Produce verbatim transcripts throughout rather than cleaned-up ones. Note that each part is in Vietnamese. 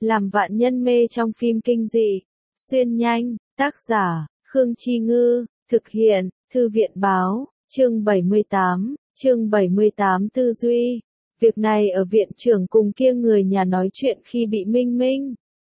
làm vạn nhân mê trong phim kinh dị. Xuyên nhanh, tác giả, Khương Chi Ngư, thực hiện, Thư viện Báo, chương bảy mươi tám, chương bảy mươi tám tư duy. Việc này ở viện trưởng cùng kia người nhà nói chuyện khi bị Minh Minh.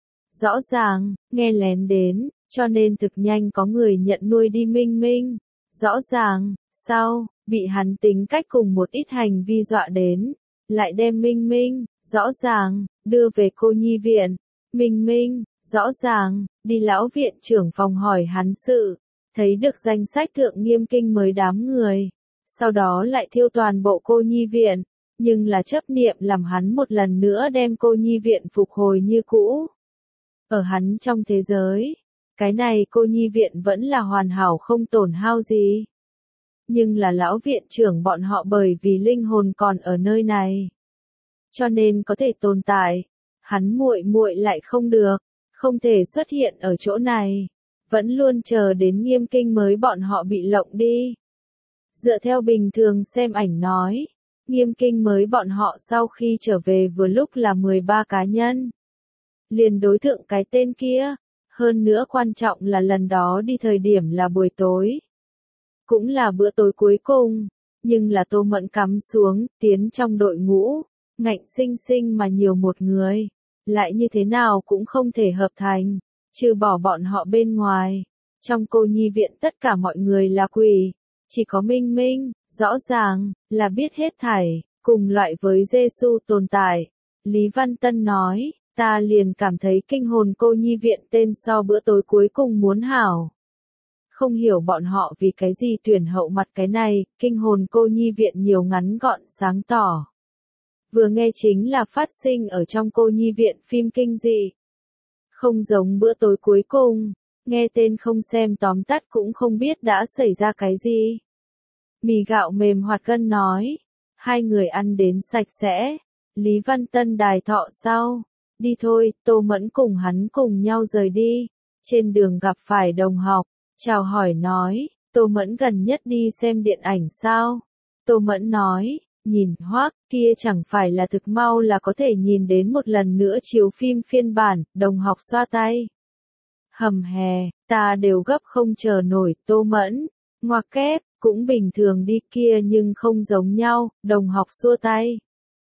Rõ ràng, nghe lén đến, cho nên thực nhanh có người nhận nuôi đi Minh Minh. Rõ ràng, sau, bị hắn tính cách cùng một ít hành vi dọa đến, lại đem Minh Minh, rõ ràng, đưa về cô nhi viện. Minh Minh, rõ ràng, đi lão viện trưởng phòng hỏi hắn sự, thấy được danh sách thượng nghiêm kinh mới đám người. Sau đó lại thiêu toàn bộ cô nhi viện, nhưng là chấp niệm làm hắn một lần nữa đem cô nhi viện phục hồi như cũ. Ở hắn trong thế giới, cái này cô nhi viện vẫn là hoàn hảo không tổn hao gì. Nhưng là lão viện trưởng bọn họ bởi vì linh hồn còn ở nơi này, cho nên có thể tồn tại. Hắn muội muội lại không được, không thể xuất hiện ở chỗ này, vẫn luôn chờ đến nghiêm kinh mới bọn họ bị lộng đi. Dựa theo bình thường xem ảnh nói, nghiêm kinh mới bọn họ sau khi trở về vừa lúc là mười ba cá nhân. Liền đối tượng cái tên kia, hơn nữa quan trọng là lần đó đi thời điểm là buổi tối. Cũng là bữa tối cuối cùng, nhưng là Tô Mẫn cắm xuống, tiến trong đội ngũ, ngạnh sinh sinh mà nhiều một người, lại như thế nào cũng không thể hợp thành, trừ bỏ bọn họ bên ngoài. Trong cô nhi viện tất cả mọi người là quỷ, chỉ có Minh Minh, rõ ràng, là biết hết thảy, cùng loại với Giê-xu tồn tại. Lý Văn Tân nói, ta liền cảm thấy kinh hồn cô nhi viện tên so bữa tối cuối cùng muốn hảo. Không hiểu bọn họ vì cái gì tuyển hậu mặt cái này, kinh hồn cô nhi viện nhiều ngắn gọn sáng tỏ. Vừa nghe chính là phát sinh ở trong cô nhi viện phim kinh dị. Không giống bữa tối cuối cùng, nghe tên không xem tóm tắt cũng không biết đã xảy ra cái gì. Mì gạo mềm hoạt gân nói, hai người ăn đến sạch sẽ. Lý Văn Tân đài thọ sau, đi thôi, Tô Mẫn cùng hắn cùng nhau rời đi. Trên đường gặp phải đồng học, chào hỏi nói, Tô Mẫn gần nhất đi xem điện ảnh sao? Tô Mẫn nói, nhìn Hoắc, kia chẳng phải là thực mau là có thể nhìn đến một lần nữa chiếu phim phiên bản. Đồng học xoa tay. Hầm hè, ta đều gấp không chờ nổi. Tô Mẫn, ngoặc kép, cũng bình thường đi kia nhưng không giống nhau. Đồng học xua tay.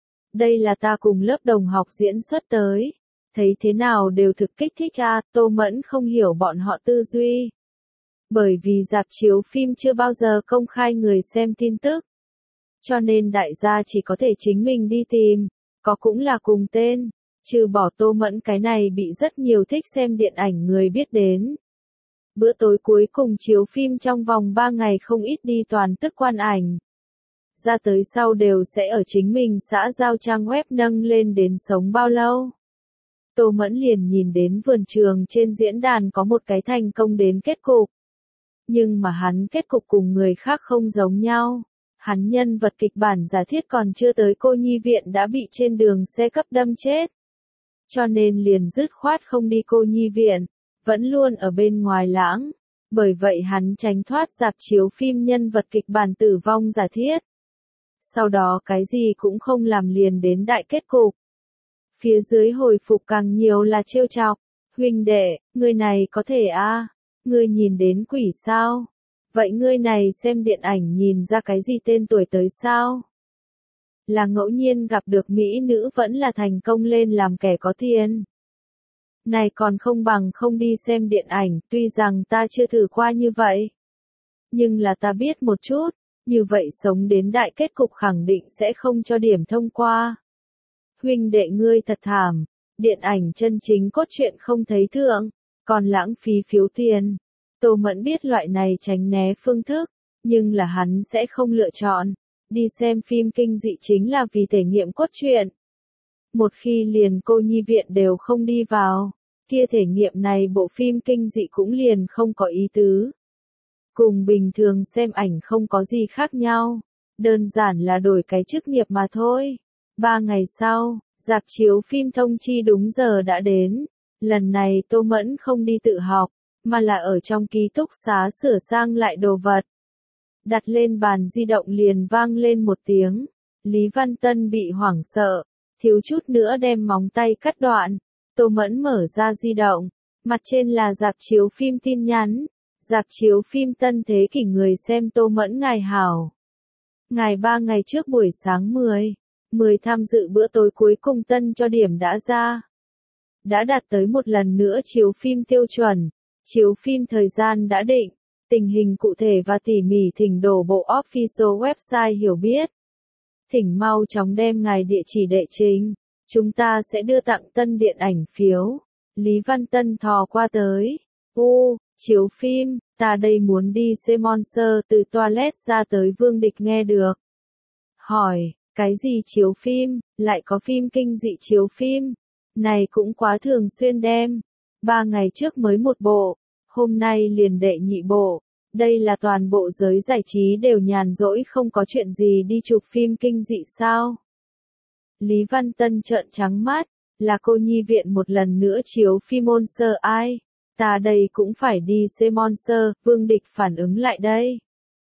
Đây là ta cùng lớp đồng học diễn xuất tới, thấy thế nào đều thực kích thích a. Tô Mẫn không hiểu bọn họ tư duy. Bởi vì rạp chiếu phim chưa bao giờ công khai người xem tin tức, cho nên đại gia chỉ có thể chính mình đi tìm, có cũng là cùng tên, trừ bỏ Tô Mẫn cái này bị rất nhiều thích xem điện ảnh người biết đến. Bữa tối cuối cùng chiếu phim trong vòng ba ngày không ít đi toàn tức quan ảnh. Ra tới sau đều sẽ ở chính mình xã giao trang web nâng lên đến sống bao lâu. Tô Mẫn liền nhìn đến vườn trường trên diễn đàn có một cái thành công đến kết cục. Nhưng mà hắn kết cục cùng người khác không giống nhau. Hắn nhân vật kịch bản giả thiết còn chưa tới cô nhi viện đã bị trên đường xe cấp đâm chết. Cho nên liền dứt khoát không đi cô nhi viện, vẫn luôn ở bên ngoài lãng. Bởi vậy hắn tránh thoát rạp chiếu phim nhân vật kịch bản tử vong giả thiết. Sau đó cái gì cũng không làm liền đến đại kết cục. Phía dưới hồi phục càng nhiều là trêu chọc. Huynh đệ, người này có thể a à? Ngươi nhìn đến quỷ sao? Vậy ngươi này xem điện ảnh nhìn ra cái gì tên tuổi tới sao? Là ngẫu nhiên gặp được mỹ nữ vẫn là thành công lên làm kẻ có tiền. Này còn không bằng không đi xem điện ảnh, tuy rằng ta chưa thử qua như vậy. Nhưng là ta biết một chút, như vậy sống đến đại kết cục khẳng định sẽ không cho điểm thông qua. Huynh đệ ngươi thật thảm, điện ảnh chân chính cốt truyện không thấy thượng, còn lãng phí phiếu tiền. Tô Mẫn biết loại này tránh né phương thức, nhưng là hắn sẽ không lựa chọn. Đi xem phim kinh dị chính là vì thể nghiệm cốt truyện. Một khi liền cô nhi viện đều không đi vào, kia thể nghiệm này bộ phim kinh dị cũng liền không có ý tứ. Cùng bình thường xem ảnh không có gì khác nhau, đơn giản là đổi cái chức nghiệp mà thôi. Ba ngày sau, rạp chiếu phim thông chi đúng giờ đã đến. Lần này Tô Mẫn không đi tự học, mà là ở trong ký túc xá sửa sang lại đồ vật. Đặt lên bàn di động liền vang lên một tiếng. Lý Văn Tân bị hoảng sợ, thiếu chút nữa đem móng tay cắt đoạn. Tô Mẫn mở ra di động, mặt trên là rạp chiếu phim tin nhắn, rạp chiếu phim Tân Thế Kỷ người xem Tô Mẫn ngài hảo. Ngài ba ngày trước buổi sáng mười, mười tham dự bữa tối cuối cùng tân cho điểm đã ra. Đã đạt tới một lần nữa chiếu phim tiêu chuẩn, chiếu phim thời gian đã định, tình hình cụ thể và tỉ mỉ thỉnh đổ bộ official website hiểu biết. Thỉnh mau chóng đem ngài địa chỉ đệ trình, chúng ta sẽ đưa tặng tân điện ảnh phiếu. Lý Văn Tân thò qua tới. U, chiếu phim, ta đây muốn đi xem Monster từ toilet ra tới Vương Địch nghe được. Hỏi, cái gì chiếu phim, lại có phim kinh dị chiếu phim? Này cũng quá thường xuyên đem. Ba ngày trước mới một bộ, hôm nay liền đệ nhị bộ. Đây là toàn bộ giới giải trí đều nhàn rỗi không có chuyện gì đi chụp phim kinh dị sao? Lý Văn Tân trợn trắng mắt, là cô nhi viện một lần nữa chiếu phim Monster ai? Ta đây cũng phải đi xem Monster, Vương Địch phản ứng lại đây.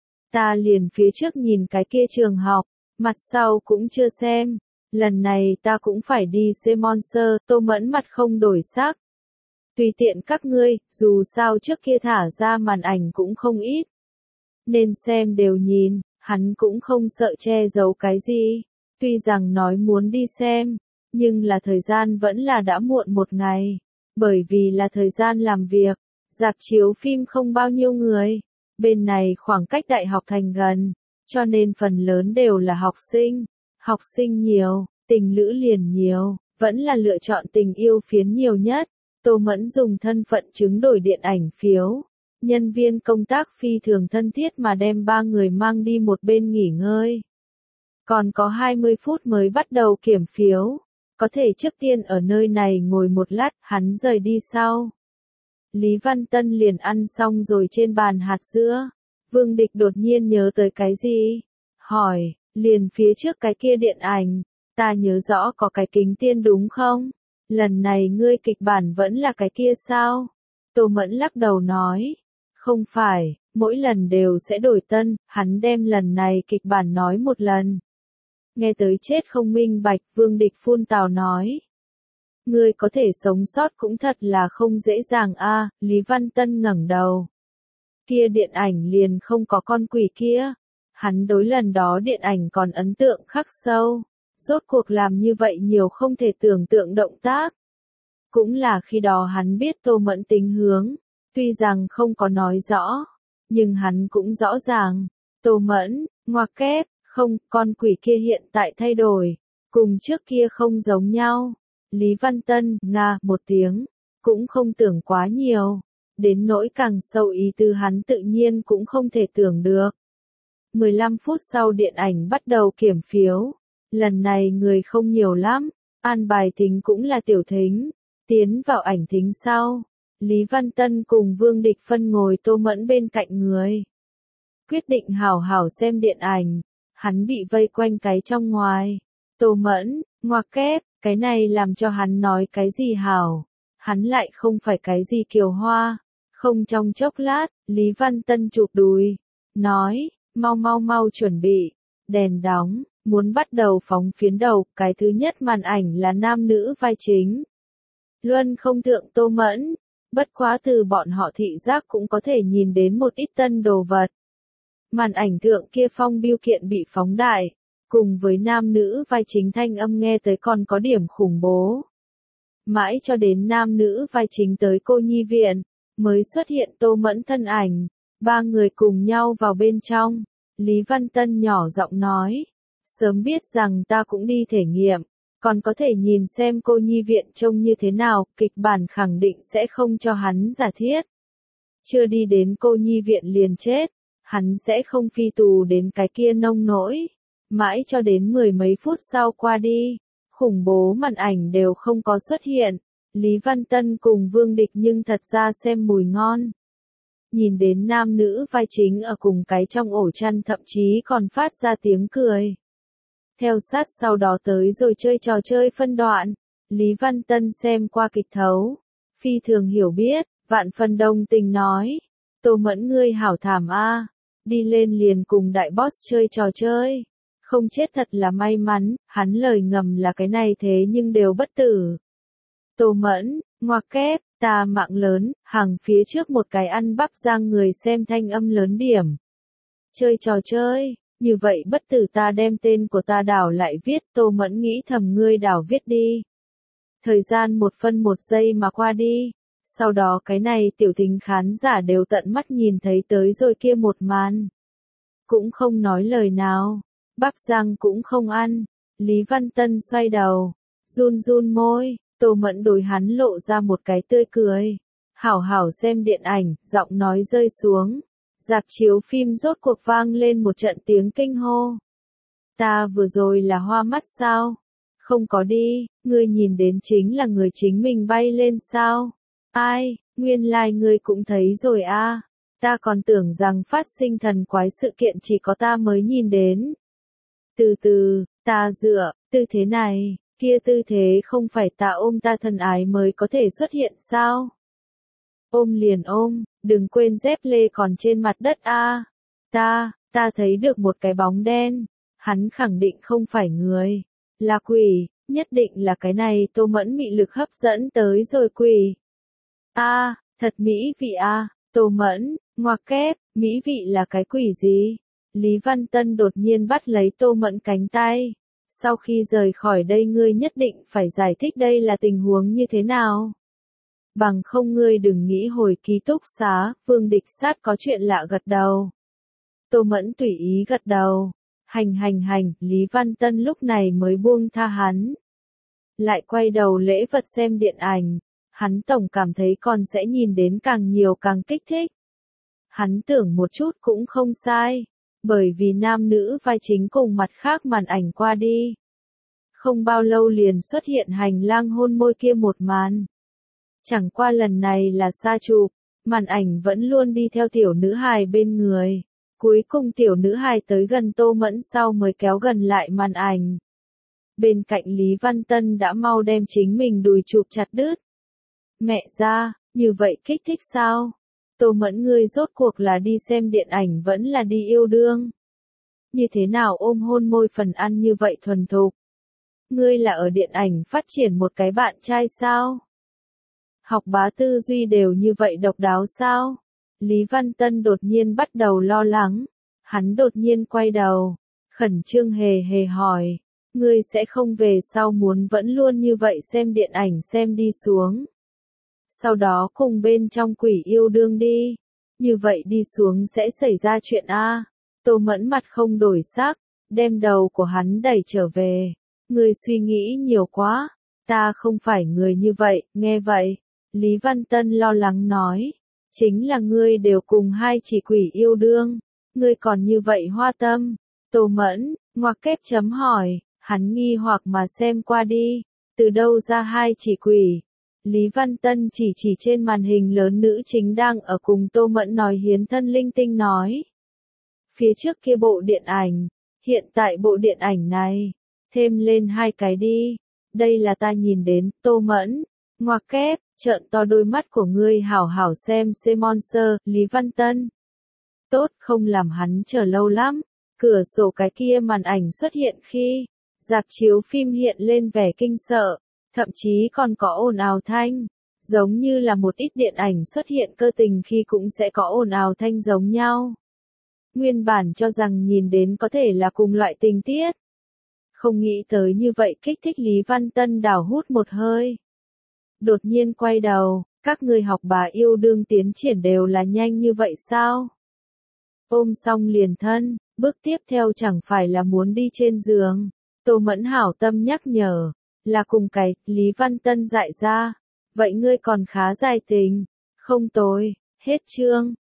Ta liền phía trước nhìn cái kia trường học, mặt sau cũng chưa xem. Lần này ta cũng phải đi xem Monster, Tô Mẫn mặt không đổi sắc. Tùy tiện các ngươi, dù sao trước kia thả ra màn ảnh cũng không ít. Nên xem đều nhìn, hắn cũng không sợ che giấu cái gì. Tuy rằng nói muốn đi xem, nhưng là thời gian vẫn là đã muộn một ngày. Bởi vì là thời gian làm việc, rạp chiếu phim không bao nhiêu người. Bên này khoảng cách đại học thành gần, cho nên phần lớn đều là học sinh. Học sinh nhiều, tình lữ liền nhiều, vẫn là lựa chọn tình yêu phiến nhiều nhất. Tô Mẫn dùng thân phận chứng đổi điện ảnh phiếu. Nhân viên công tác phi thường thân thiết mà đem ba người mang đi một bên nghỉ ngơi. Còn có hai mươi phút mới bắt đầu kiểm phiếu. Có thể trước tiên ở nơi này ngồi một lát, hắn rời đi sau. Lý Văn Tân liền ăn xong rồi trên bàn hạt dưa. Vương Địch đột nhiên nhớ tới cái gì? Hỏi, liền phía trước cái kia điện ảnh, ta nhớ rõ có cái kính tiên đúng không? Lần này ngươi kịch bản vẫn là cái kia sao? Tô Mẫn lắc đầu nói, không phải, mỗi lần đều sẽ đổi tân, hắn đem lần này kịch bản nói một lần. Nghe tới chết không minh bạch, Vương Địch phun tào nói. Ngươi có thể sống sót cũng thật là không dễ dàng a. Lý Văn Tân ngẩng đầu. Kia điện ảnh liền không có con quỷ kia. Hắn đối lần đó điện ảnh còn ấn tượng khắc sâu. Rốt cuộc làm như vậy nhiều không thể tưởng tượng động tác. Cũng là khi đó hắn biết Tô Mẫn tính hướng. Tuy rằng không có nói rõ, nhưng hắn cũng rõ ràng. Tô Mẫn, ngoặc kép, không, con quỷ kia hiện tại thay đổi. Cùng trước kia không giống nhau. Lý Văn Tân, nga, một tiếng, cũng không tưởng quá nhiều. Đến nỗi càng sâu ý tư hắn tự nhiên cũng không thể tưởng được. mười lăm phút sau điện ảnh bắt đầu kiểm phiếu. Lần này người không nhiều lắm, an bài thính cũng là tiểu thính. Tiến vào ảnh thính sau, Lý Văn Tân cùng Vương Địch phân ngồi Tô Mẫn bên cạnh người. Quyết định hảo hảo xem điện ảnh, hắn bị vây quanh cái trong ngoài. Tô Mẫn, ngoặc kép, cái này làm cho hắn nói cái gì hảo. Hắn lại không phải cái gì kiều hoa. Không trong chốc lát, Lý Văn Tân chụp đùi. Nói, mau mau mau chuẩn bị. Đèn đóng, muốn bắt đầu phóng phiến đầu. Cái thứ nhất màn ảnh là nam nữ vai chính. Luân không thượng Tô Mẫn. Bất quá từ bọn họ thị giác cũng có thể nhìn đến một ít tân đồ vật. Màn ảnh thượng kia phong biêu kiện bị phóng đại. Cùng với nam nữ vai chính thanh âm nghe tới còn có điểm khủng bố. Mãi cho đến nam nữ vai chính tới cô nhi viện, mới xuất hiện Tô Mẫn thân ảnh. Ba người cùng nhau vào bên trong. Lý Văn Tân nhỏ giọng nói. Sớm biết rằng ta cũng đi thể nghiệm. Còn có thể nhìn xem cô nhi viện trông như thế nào, kịch bản khẳng định sẽ không cho hắn giả thiết. Chưa đi đến cô nhi viện liền chết. Hắn sẽ không phi tù đến cái kia nông nỗi. Mãi cho đến mười mấy phút sau qua đi, khủng bố màn ảnh đều không có xuất hiện. Lý Văn Tân cùng Vương Địch nhưng thật ra xem mùi ngon. Nhìn đến nam nữ vai chính ở cùng cái trong ổ chăn thậm chí còn phát ra tiếng cười. Theo sát sau đó tới rồi chơi trò chơi phân đoạn. Lý Văn Tân xem qua kịch thấu. Phi thường hiểu biết, vạn phần đồng tình nói. Tô Mẫn ngươi hảo thảm a, đi lên liền cùng đại boss chơi trò chơi. Không chết thật là may mắn, hắn lời ngầm là cái này thế nhưng đều bất tử. Tô Mẫn, ngoặc kép, ta mạng lớn, hàng phía trước một cái ăn bắp rang người xem thanh âm lớn điểm. Chơi trò chơi, như vậy bất tử ta đem tên của ta đảo lại viết, Tô Mẫn nghĩ thầm ngươi đảo viết đi. Thời gian một phân một giây mà qua đi, sau đó cái này tiểu thính khán giả đều tận mắt nhìn thấy tới rồi kia một màn. Cũng không nói lời nào, bắp rang cũng không ăn, Lý Văn Tân xoay đầu, run run môi, Tô Mẫn đối hắn lộ ra một cái tươi cười. Hảo hảo xem điện ảnh, giọng nói rơi xuống. Rạp chiếu phim rốt cuộc vang lên một trận tiếng kinh hô. Ta vừa rồi là hoa mắt sao? Không có đi, ngươi nhìn đến chính là người chính mình bay lên sao? Ai, nguyên lai like ngươi cũng thấy rồi a. À. Ta còn tưởng rằng phát sinh thần quái sự kiện chỉ có ta mới nhìn đến. Từ từ, ta dựa, tư thế này, kia tư thế không phải ta ôm ta thân ái mới có thể xuất hiện sao? Ôm liền ôm, đừng quên dép lê còn trên mặt đất a. À. Ta, ta thấy được một cái bóng đen, hắn khẳng định không phải người, là quỷ, nhất định là cái này Tô Mẫn mị lực hấp dẫn tới rồi quỷ. A, à, thật mỹ vị a, à. Tô Mẫn, ngoặc kép, mỹ vị là cái quỷ gì? Lý Văn Tân đột nhiên bắt lấy Tô Mẫn cánh tay. Sau khi rời khỏi đây ngươi nhất định phải giải thích đây là tình huống như thế nào. Bằng không ngươi đừng nghĩ hồi ký túc xá, Vương Địch Sát có chuyện lạ gật đầu. Tô Mẫn tùy ý gật đầu. Hành hành hành, Lý Văn Tân lúc này mới buông tha hắn. Lại quay đầu lễ vật xem điện ảnh. Hắn tổng cảm thấy còn sẽ nhìn đến càng nhiều càng kích thích. Hắn tưởng một chút cũng không sai. Bởi vì nam nữ vai chính cùng mặt khác màn ảnh qua đi. Không bao lâu liền xuất hiện hành lang hôn môi kia một màn. Chẳng qua lần này là xa chụp, màn ảnh vẫn luôn đi theo tiểu nữ hài bên người. Cuối cùng tiểu nữ hài tới gần Tô Mẫn sau mới kéo gần lại màn ảnh. Bên cạnh Lý Văn Tân đã mau đem chính mình đùi chụp chặt đứt. Mẹ ra, như vậy kích thích sao? Tô Mẫn ngươi rốt cuộc là đi xem điện ảnh vẫn là đi yêu đương. Như thế nào ôm hôn môi phần ăn như vậy thuần thục? Ngươi là ở điện ảnh phát triển một cái bạn trai sao? Học bá tư duy đều như vậy độc đáo sao? Lý Văn Tân đột nhiên bắt đầu lo lắng. Hắn đột nhiên quay đầu. Khẩn trương hề hề hỏi. Ngươi sẽ không về sau muốn vẫn luôn như vậy xem điện ảnh xem đi xuống. Sau đó cùng bên trong quỷ yêu đương đi. Như vậy đi xuống sẽ xảy ra chuyện A. Tô Mẫn mặt không đổi sắc. Đem đầu của hắn đẩy trở về. Ngươi suy nghĩ nhiều quá. Ta không phải người như vậy, nghe vậy. Lý Văn Tân lo lắng nói. Chính là ngươi đều cùng hai chỉ quỷ yêu đương. Ngươi còn như vậy hoa tâm. Tô Mẫn, ngoặc kép chấm hỏi. Hắn nghi hoặc mà xem qua đi. Từ đâu ra hai chỉ quỷ? Lý Văn Tân chỉ chỉ trên màn hình lớn nữ chính đang ở cùng Tô Mẫn nói hiến thân linh tinh nói. Phía trước kia bộ điện ảnh. Hiện tại bộ điện ảnh này. Thêm lên hai cái đi. Đây là ta nhìn đến, Tô Mẫn. Ngoặc kép, trợn to đôi mắt của ngươi hảo hảo xem C-Monster, Lý Văn Tân. Tốt, không làm hắn chờ lâu lắm. Cửa sổ cái kia màn ảnh xuất hiện khi rạp chiếu phim hiện lên vẻ kinh sợ, thậm chí còn có ồn ào thanh. Giống như là một ít điện ảnh xuất hiện cơ tình khi cũng sẽ có ồn ào thanh giống nhau. Nguyên bản cho rằng nhìn đến có thể là cùng loại tình tiết. Không nghĩ tới như vậy kích thích Lý Văn Tân đảo hút một hơi. Đột nhiên quay đầu, các người học bà yêu đương tiến triển đều là nhanh như vậy sao? Ôm xong liền thân, bước tiếp theo chẳng phải là muốn đi trên giường. Tô Mẫn hảo tâm nhắc nhở, là cùng cái, Lý Văn Tân dại ra. Vậy ngươi còn khá dài tình, không tồi, hết chương.